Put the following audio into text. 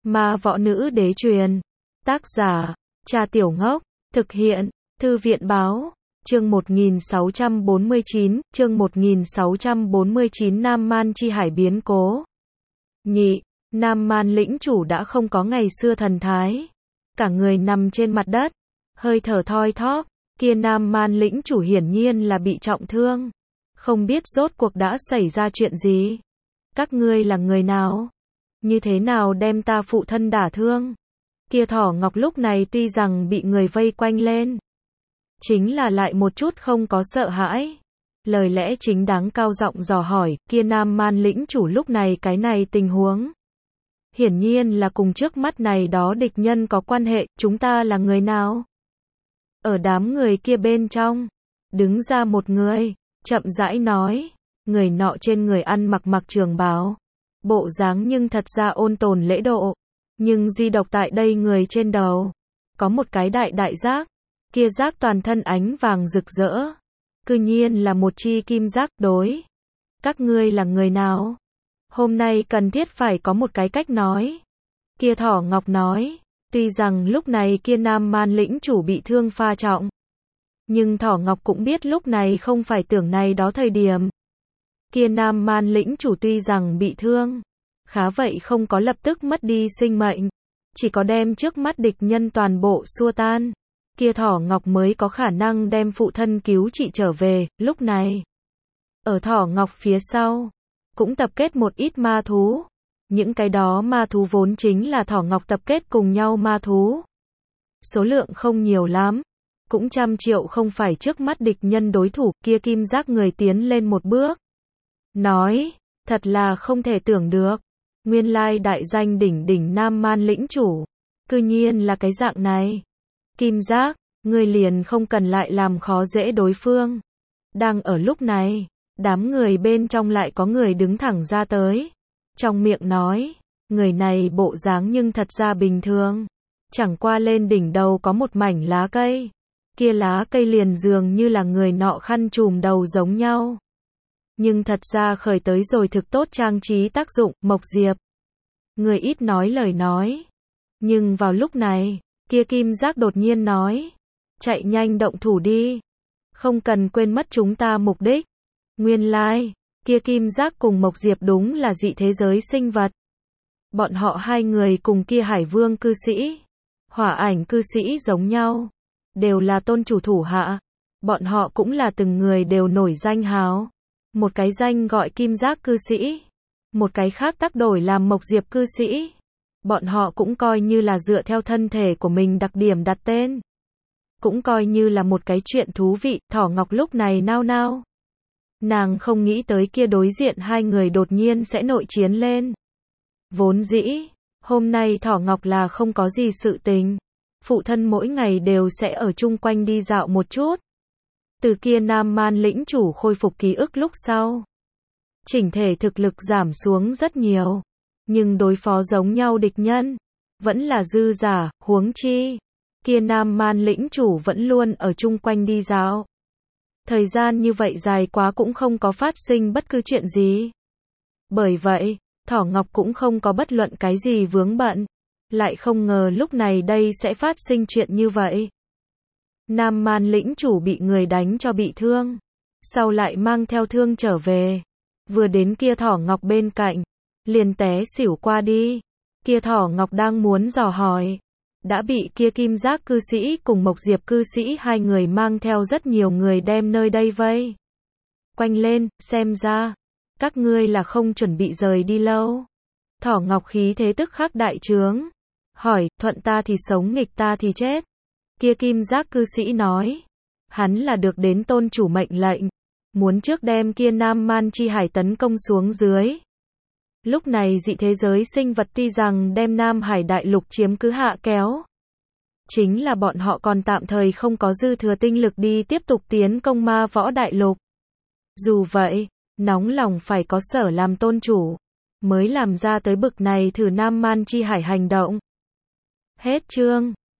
Ma võ nữ đế truyền. Tác giả, Cha Tiểu Ngốc. Thực hiện, Thư viện báo. Chương 1649, Nam Man chi hải biến cố. Nhị, Nam Man lĩnh chủ đã không có ngày xưa thần thái. Cả người nằm trên mặt đất, hơi thở thoi thóp. Kia Nam Man lĩnh chủ hiển nhiên là bị trọng thương. Không biết rốt cuộc đã xảy ra chuyện gì. Các ngươi là người nào? Như thế nào đem ta phụ thân đả thương? Kia Thỏ Ngọc lúc này tuy rằng bị người vây quanh lên, chính là lại một chút không có sợ hãi. Lời lẽ chính đáng cao giọng dò hỏi, kia Nam Man lĩnh chủ lúc này cái này tình huống. Hiển nhiên là cùng trước mắt này đó địch nhân có quan hệ, chúng ta là người nào? Ở đám người kia bên trong, đứng ra một người, chậm rãi nói, người nọ trên người ăn mặc trường bào. Bộ dáng nhưng thật ra ôn tồn lễ độ, nhưng duy độc tại đây người trên đầu, có một cái đại giác, kia giác toàn thân ánh vàng rực rỡ, cư nhiên là một chi kim giác. Đối, các ngươi là người nào? Hôm nay cần thiết phải có một cái cách nói. Kia Thỏ Ngọc nói, tuy rằng lúc này kia Nam Man lĩnh chủ bị thương pha trọng, nhưng Thỏ Ngọc cũng biết lúc này không phải tưởng này đó thời điểm. Kia Nam Man lĩnh chủ tuy rằng bị thương, khá vậy không có lập tức mất đi sinh mệnh, chỉ có đem trước mắt địch nhân toàn bộ xua tan. Kia Thỏ Ngọc mới có khả năng đem phụ thân cứu trị trở về. Lúc này, ở Thỏ Ngọc phía sau, cũng tập kết một ít ma thú. Những cái đó ma thú vốn chính là Thỏ Ngọc tập kết cùng nhau ma thú. Số lượng không nhiều lắm, cũng trăm triệu không phải trước mắt địch nhân đối thủ. Kia kim giác người tiến lên một bước, nói, thật là không thể tưởng được, nguyên lai đại danh đỉnh Nam Man lĩnh chủ, cư nhiên là cái dạng này. Kim giác, người liền không cần lại làm khó dễ đối phương. Đang ở lúc này, đám người bên trong lại có người đứng thẳng ra tới, trong miệng nói, người này bộ dáng nhưng thật ra bình thường, chẳng qua lên đỉnh đầu có một mảnh lá cây, kia lá cây liền dường như là người nọ khăn trùm đầu giống nhau. Nhưng thật ra khởi tới rồi thực tốt trang trí tác dụng. Mộc Diệp, người ít nói lời nói. Nhưng vào lúc này, kia kim giác đột nhiên nói, chạy nhanh động thủ đi, không cần quên mất chúng ta mục đích. Nguyên lai, kia kim giác cùng Mộc Diệp đúng là dị thế giới sinh vật. Bọn họ hai người cùng kia Hải Vương cư sĩ, Hỏa Ảnh cư sĩ giống nhau, đều là tôn chủ thủ hạ. Bọn họ cũng là từng người đều nổi danh hào. Một cái danh gọi kim giác cư sĩ, một cái khác tác đổi làm Mộc Diệp cư sĩ. Bọn họ cũng coi như là dựa theo thân thể của mình đặc điểm đặt tên. Cũng coi như là một cái chuyện thú vị. Thỏ Ngọc lúc này nao nao. Nàng không nghĩ tới kia đối diện hai người đột nhiên sẽ nội chiến lên. Vốn dĩ, hôm nay Thỏ Ngọc là không có gì sự tình. Phụ thân mỗi ngày đều sẽ ở chung quanh đi dạo một chút. Từ kia Nam Man lĩnh chủ khôi phục ký ức lúc sau, chỉnh thể thực lực giảm xuống rất nhiều, nhưng đối phó giống nhau địch nhân vẫn là dư giả. Huống chi, kia Nam Man lĩnh chủ vẫn luôn ở chung quanh đi dạo. Thời gian như vậy dài quá cũng không có phát sinh bất cứ chuyện gì. Bởi vậy, Thỏ Ngọc cũng không có bất luận cái gì vướng bận. Lại không ngờ lúc này đây sẽ phát sinh chuyện như vậy. Nam Man lĩnh chủ bị người đánh cho bị thương, sau lại mang theo thương trở về. Vừa đến kia Thỏ Ngọc bên cạnh, liền té xỉu qua đi. Kia Thỏ Ngọc đang muốn dò hỏi, đã bị kia kim giác cư sĩ cùng Mộc Diệp cư sĩ hai người mang theo rất nhiều người đem nơi đây vây quanh lên. Xem ra, các ngươi là không chuẩn bị rời đi lâu. Thỏ Ngọc khí thế tức khắc đại trướng, hỏi, thuận ta thì sống nghịch ta thì chết. Kia kim giác cư sĩ nói, hắn là được đến tôn chủ mệnh lệnh, muốn trước đem kia Nam Man chi hải tấn công xuống dưới. Lúc này dị thế giới sinh vật tuy rằng đem Nam Hải đại lục chiếm cứ hạ kéo, chính là bọn họ còn tạm thời không có dư thừa tinh lực đi tiếp tục tiến công ma võ đại lục. Dù vậy, nóng lòng phải có Sở làm tôn chủ, mới làm ra tới bực này thử Nam Man chi hải hành động. Hết chương.